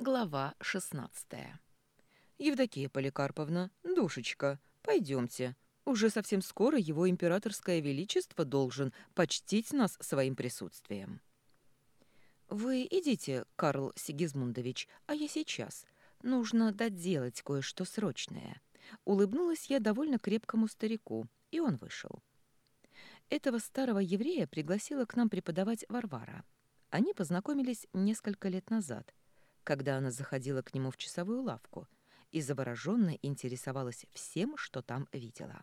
Глава 16. «Евдокия Поликарповна, душечка, пойдемте. Уже совсем скоро его императорское величество должен почтить нас своим присутствием». «Вы идите, Карл Сигизмундович, а я сейчас. Нужно доделать кое-что срочное». Улыбнулась я довольно крепкому старику, и он вышел. Этого старого еврея пригласила к нам преподавать Варвара. Они познакомились несколько лет назад, когда она заходила к нему в часовую лавку и завороженно интересовалась всем, что там видела.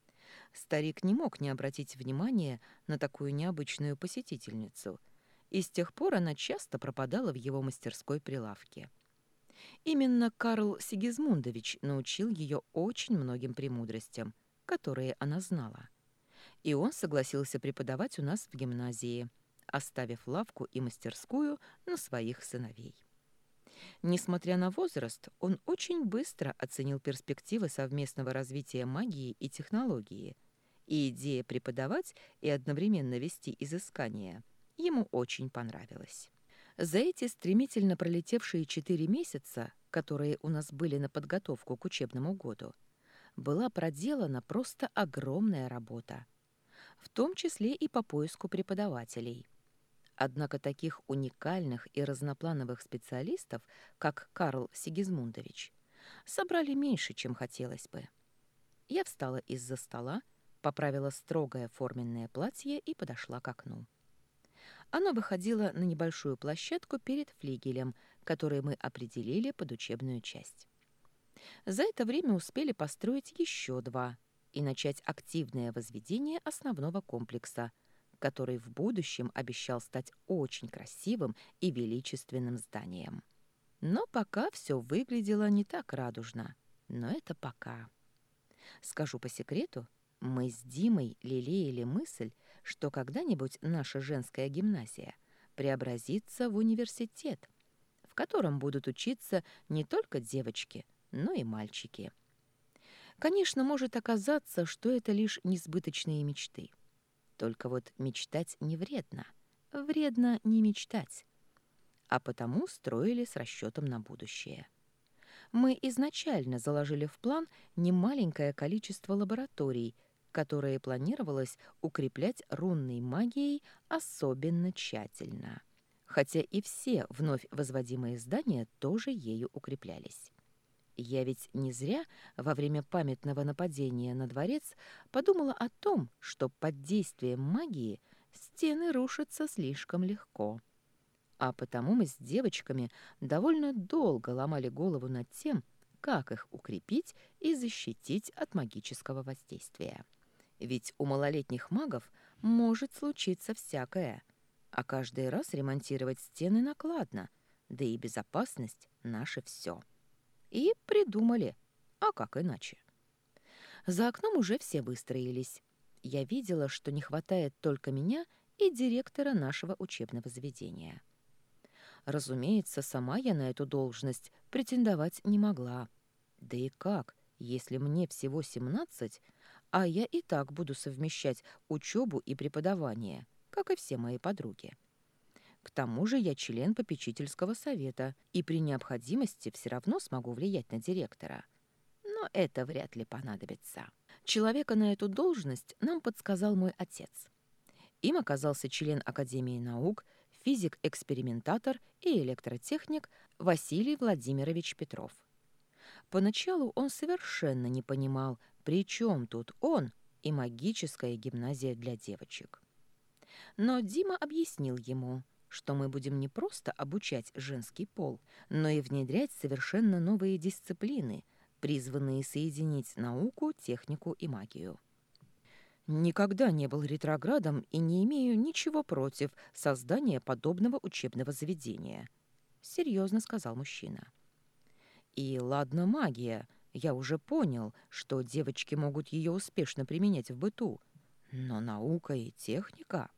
Старик не мог не обратить внимания на такую необычную посетительницу, и с тех пор она часто пропадала в его мастерской прилавке. Именно Карл Сигизмундович научил ее очень многим премудростям, которые она знала. И он согласился преподавать у нас в гимназии, оставив лавку и мастерскую на своих сыновей. Несмотря на возраст, он очень быстро оценил перспективы совместного развития магии и технологии, и идея преподавать и одновременно вести изыскания ему очень понравилась. За эти стремительно пролетевшие 4 месяца, которые у нас были на подготовку к учебному году, была проделана просто огромная работа, в том числе и по поиску преподавателей. Однако таких уникальных и разноплановых специалистов, как Карл Сигизмундович, собрали меньше, чем хотелось бы. Я встала из-за стола, поправила строгое форменное платье и подошла к окну. Оно выходило на небольшую площадку перед флигелем, который мы определили под учебную часть. За это время успели построить еще 2 и начать активное возведение основного комплекса, который в будущем обещал стать очень красивым и величественным зданием. Но пока все выглядело не так радужно. Но это пока. Скажу по секрету, мы с Димой лелеяли мысль, что когда-нибудь наша женская гимназия преобразится в университет, в котором будут учиться не только девочки, но и мальчики. Конечно, может оказаться, что это лишь несбыточные мечты. Только вот мечтать не вредно. Вредно не мечтать. А потому строили с расчетом на будущее. Мы изначально заложили в план немаленькое количество лабораторий, которые планировалось укреплять рунной магией особенно тщательно. Хотя и все вновь возводимые здания тоже ею укреплялись. Я ведь не зря во время памятного нападения на дворец подумала о том, что под действием магии стены рушатся слишком легко. А потому мы с девочками довольно долго ломали голову над тем, как их укрепить и защитить от магического воздействия. Ведь у малолетних магов может случиться всякое, а каждый раз ремонтировать стены накладно, да и безопасность — наше все. И придумали. А как иначе? За окном уже все выстроились. Я видела, что не хватает только меня и директора нашего учебного заведения. Разумеется, сама я на эту должность претендовать не могла. Да и как, если мне всего 17, а я и так буду совмещать учебу и преподавание, как и все мои подруги. К тому же я член попечительского совета и при необходимости все равно смогу влиять на директора. Но это вряд ли понадобится. Человека на эту должность нам подсказал мой отец. Им оказался член Академии наук, физик-экспериментатор и электротехник Василий Владимирович Петров. Поначалу он совершенно не понимал, при чем тут он и магическая гимназия для девочек. Но Дима объяснил ему, что мы будем не просто обучать женский пол, но и внедрять совершенно новые дисциплины, призванные соединить науку, технику и магию. Никогда не был ретроградом и не имею ничего против создания подобного учебного заведения, серьезно сказал мужчина. И ладно магия, я уже понял, что девочки могут ее успешно применять в быту, но наука и техника...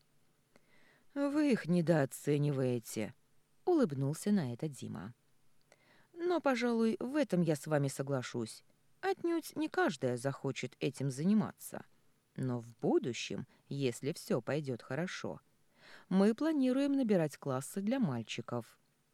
«Вы их недооцениваете», — улыбнулся на это Дима. «Но, пожалуй, в этом я с вами соглашусь. Отнюдь не каждая захочет этим заниматься. Но в будущем, если все пойдет хорошо, мы планируем набирать классы для мальчиков.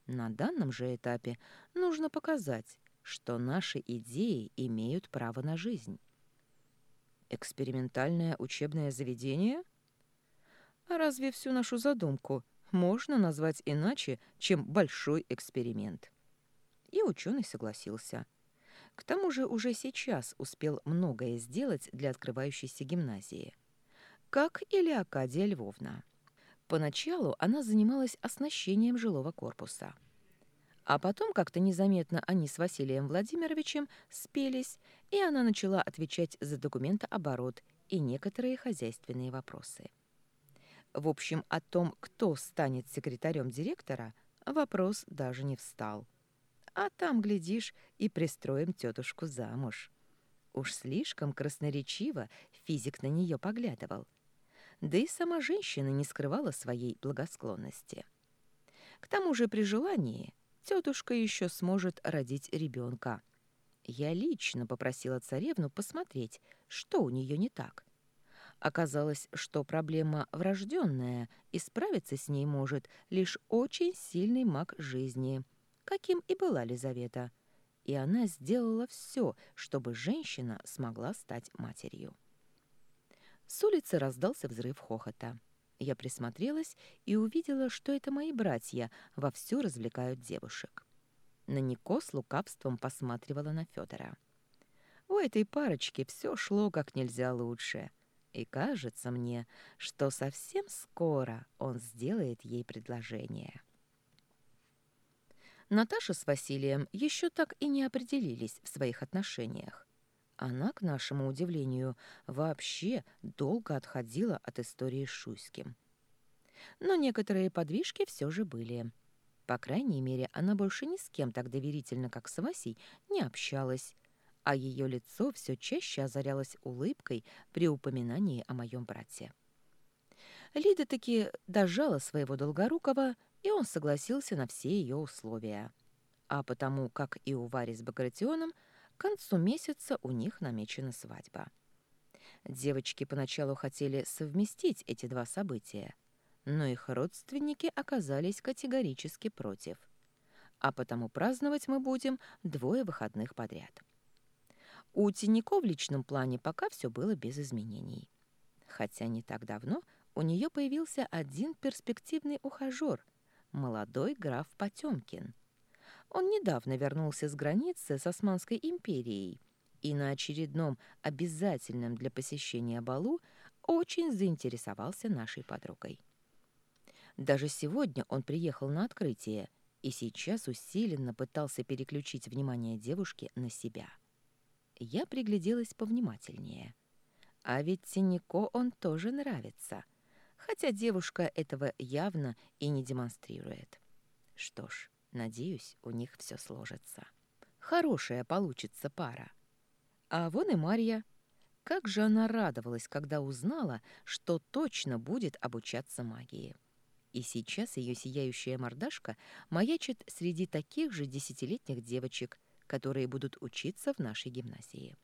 На данном же этапе нужно показать, что наши идеи имеют право на жизнь. Экспериментальное учебное заведение? А разве всю нашу задумку можно назвать иначе, чем большой эксперимент? И ученый согласился. К тому же уже сейчас успел многое сделать для открывающейся гимназии. Как и Леокадия Львовна. Поначалу она занималась оснащением жилого корпуса. А потом как-то незаметно они с Василием Владимировичем спелись, и она начала отвечать за документооборот и некоторые хозяйственные вопросы. В общем, о том, кто станет секретарем директора, вопрос даже не встал. А там, глядишь, и пристроим тетушку замуж. Уж слишком красноречиво физик на нее поглядывал. Да и сама женщина не скрывала своей благосклонности. К тому же при желании тетушка еще сможет родить ребенка. Я лично попросила царевну посмотреть, что у нее не так. Оказалось, что проблема врожденная, и справиться с ней может лишь очень сильный маг жизни, каким и была Лизавета. И она сделала все, чтобы женщина смогла стать матерью. С улицы раздался взрыв хохота. Я присмотрелась и увидела, что это мои братья вовсю развлекают девушек. На Нико с лукавством посматривала на Федора. У этой парочки все шло как нельзя лучше. И кажется мне, что совсем скоро он сделает ей предложение. Наташа с Василием еще так и не определились в своих отношениях. Она, к нашему удивлению, вообще долго отходила от истории с Шуйским. Но некоторые подвижки все же были. По крайней мере, она больше ни с кем так доверительно, как с Васей, не общалась, а ее лицо все чаще озарялось улыбкой при упоминании о моем брате. Лида таки дожала своего Долгорукова, и он согласился на все ее условия. А потому, как и у Вари с Багратионом, к концу месяца у них намечена свадьба. Девочки поначалу хотели совместить эти два события, но их родственники оказались категорически против. А потому праздновать мы будем 2 выходных подряд. У Тинько в личном плане пока все было без изменений. Хотя не так давно у нее появился один перспективный ухажер, молодой граф Потемкин. Он недавно вернулся с границы с Османской империей и на очередном обязательном для посещения балу очень заинтересовался нашей подругой. Даже сегодня он приехал на открытие и сейчас усиленно пытался переключить внимание девушки на себя. Я пригляделась повнимательнее. А ведь Тинько он тоже нравится, хотя девушка этого явно и не демонстрирует. Что ж, надеюсь, у них все сложится. Хорошая получится пара. А вон и Марья. Как же она радовалась, когда узнала, что точно будет обучаться магии. И сейчас ее сияющая мордашка маячит среди таких же 10-летних девочек, которые будут учиться в нашей гимназии.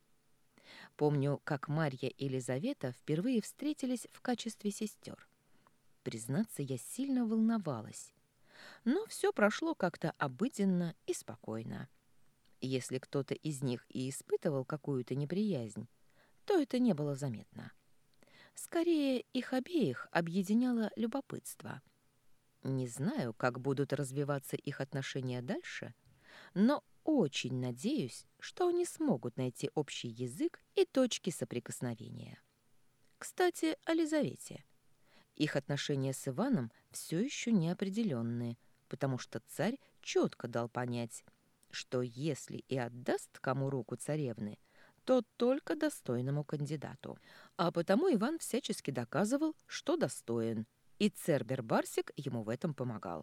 Помню, как Марья и Елизавета впервые встретились в качестве сестер. Признаться, я сильно волновалась. Но все прошло как-то обыденно и спокойно. Если кто-то из них и испытывал какую-то неприязнь, то это не было заметно. Скорее, их обеих объединяло любопытство. Не знаю, как будут развиваться их отношения дальше, но очень надеюсь, что они смогут найти общий язык и точки соприкосновения. Кстати, о Лизавете. Их отношения с Иваном все еще неопределенные, потому что царь четко дал понять, что если и отдаст кому руку царевны, то только достойному кандидату. А потому Иван всячески доказывал, что достоин, и Цербер Барсик ему в этом помогал.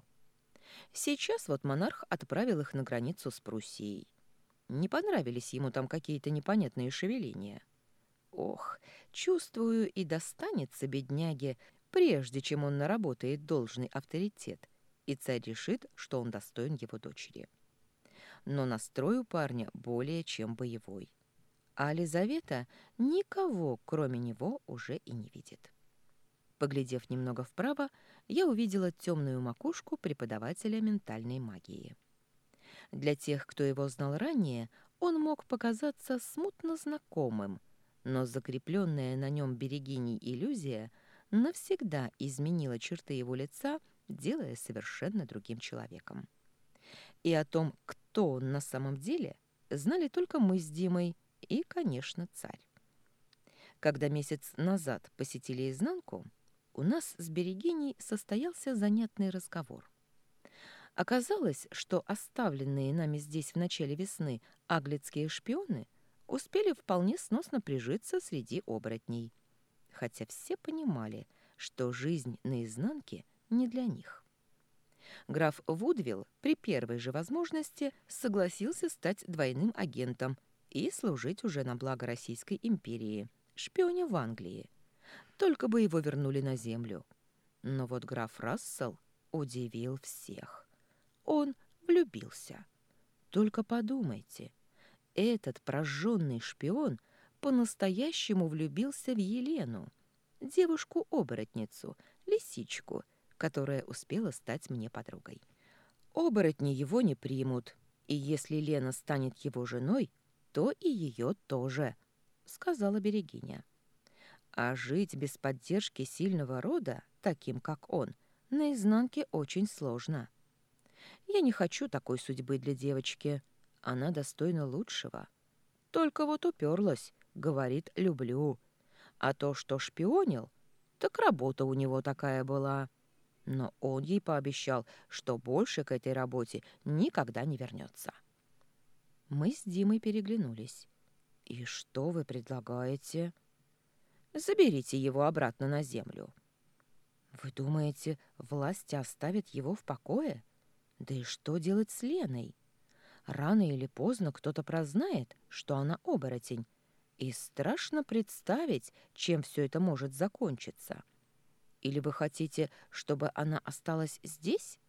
Сейчас вот монарх отправил их на границу с Пруссией. Не понравились ему там какие-то непонятные шевеления. Ох, чувствую, и достанется бедняге, прежде чем он наработает должный авторитет, и царь решит, что он достоин его дочери. Но настрой у парня более чем боевой. А Лизавета никого, кроме него, уже и не видит. Поглядев немного вправо, я увидела темную макушку преподавателя ментальной магии. Для тех, кто его знал ранее, он мог показаться смутно знакомым, но закрепленная на нем берегиней иллюзия навсегда изменила черты его лица, делая совершенно другим человеком. И о том, кто он на самом деле, знали только мы с Димой и, конечно, царь. Когда месяц назад посетили изнанку, у нас с Берегиней состоялся занятный разговор. Оказалось, что оставленные нами здесь в начале весны аглицкие шпионы успели вполне сносно прижиться среди оборотней, хотя все понимали, что жизнь наизнанке не для них. Граф Вудвилл при первой же возможности согласился стать двойным агентом и служить уже на благо Российской империи, шпионе в Англии. Только бы его вернули на землю. Но вот граф Рассел удивил всех. Он влюбился. Только подумайте, этот прожженный шпион по-настоящему влюбился в Елену, девушку-оборотницу, лисичку, которая успела стать мне подругой. Оборотни его не примут, и если Лена станет его женой, то и ее тоже, сказала Берегиня. А жить без поддержки сильного рода, таким как он, наизнанке очень сложно. Я не хочу такой судьбы для девочки. Она достойна лучшего. Только вот уперлась, говорит «люблю». А то, что шпионил, так работа у него такая была. Но он ей пообещал, что больше к этой работе никогда не вернется. Мы с Димой переглянулись. «И что вы предлагаете?» «Заберите его обратно на землю». «Вы думаете, власти оставят его в покое? Да и что делать с Леной? Рано или поздно кто-то прознает, что она оборотень, и страшно представить, чем все это может закончиться. Или вы хотите, чтобы она осталась здесь?»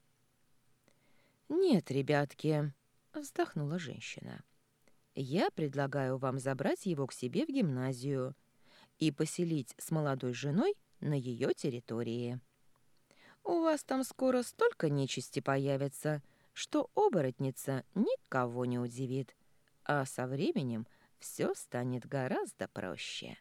«Нет, ребятки», — вздохнула женщина. «Я предлагаю вам забрать его к себе в гимназию и поселить с молодой женой на ее территории. У вас там скоро столько нечисти появится, что оборотница никого не удивит, а со временем все станет гораздо проще».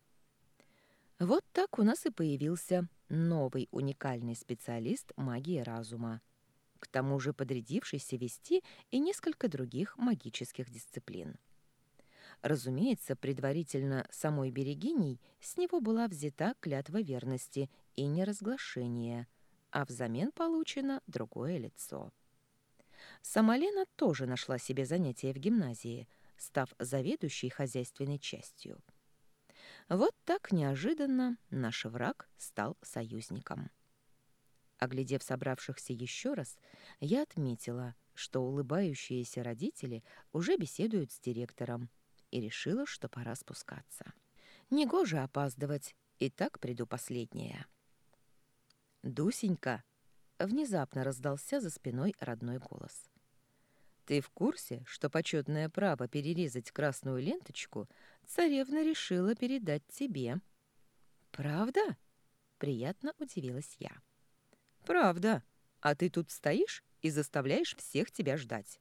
Вот так у нас и появился новый уникальный специалист магии разума, к тому же подрядившийся вести и несколько других магических дисциплин. Разумеется, предварительно самой Берегиней с него была взята клятва верности и неразглашения, а взамен получено другое лицо. Сама Лена тоже нашла себе занятие в гимназии, став заведующей хозяйственной частью. Вот так неожиданно наш враг стал союзником. Оглядев собравшихся еще раз, я отметила, что улыбающиеся родители уже беседуют с директором, и решила, что пора спускаться. Негоже опаздывать, и так приду последняя. «Дусенька!» — внезапно раздался за спиной родной голос. «Ты в курсе, что почетное право перерезать красную ленточку царевна решила передать тебе?» «Правда?» — приятно удивилась я. «Правда. А ты тут стоишь и заставляешь всех тебя ждать».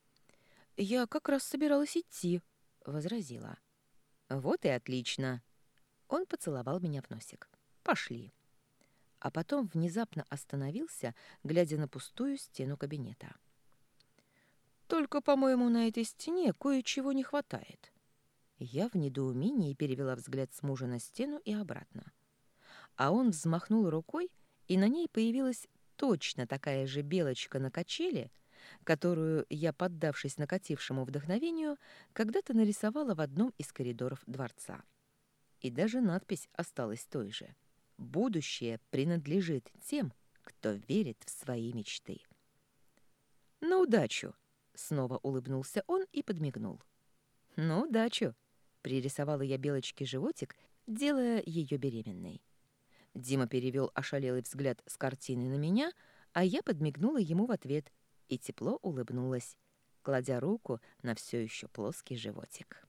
«Я как раз собиралась идти», — возразила. «Вот и отлично». Он поцеловал меня в носик. «Пошли». А потом внезапно остановился, глядя на пустую стену кабинета. «Только, по-моему, на этой стене кое-чего не хватает». Я в недоумении перевела взгляд с мужа на стену и обратно. А он взмахнул рукой, и на ней появилась точно такая же белочка на качели, которую я, поддавшись накатившему вдохновению, когда-то нарисовала в одном из коридоров дворца. И даже надпись осталась той же. «Будущее принадлежит тем, кто верит в свои мечты». «На удачу!» — снова улыбнулся он и подмигнул. «На удачу!» — пририсовала я белочке животик, делая ее беременной. Дима перевел ошалелый взгляд с картины на меня, а я подмигнула ему в ответ и тепло улыбнулась, кладя руку на все еще плоский животик.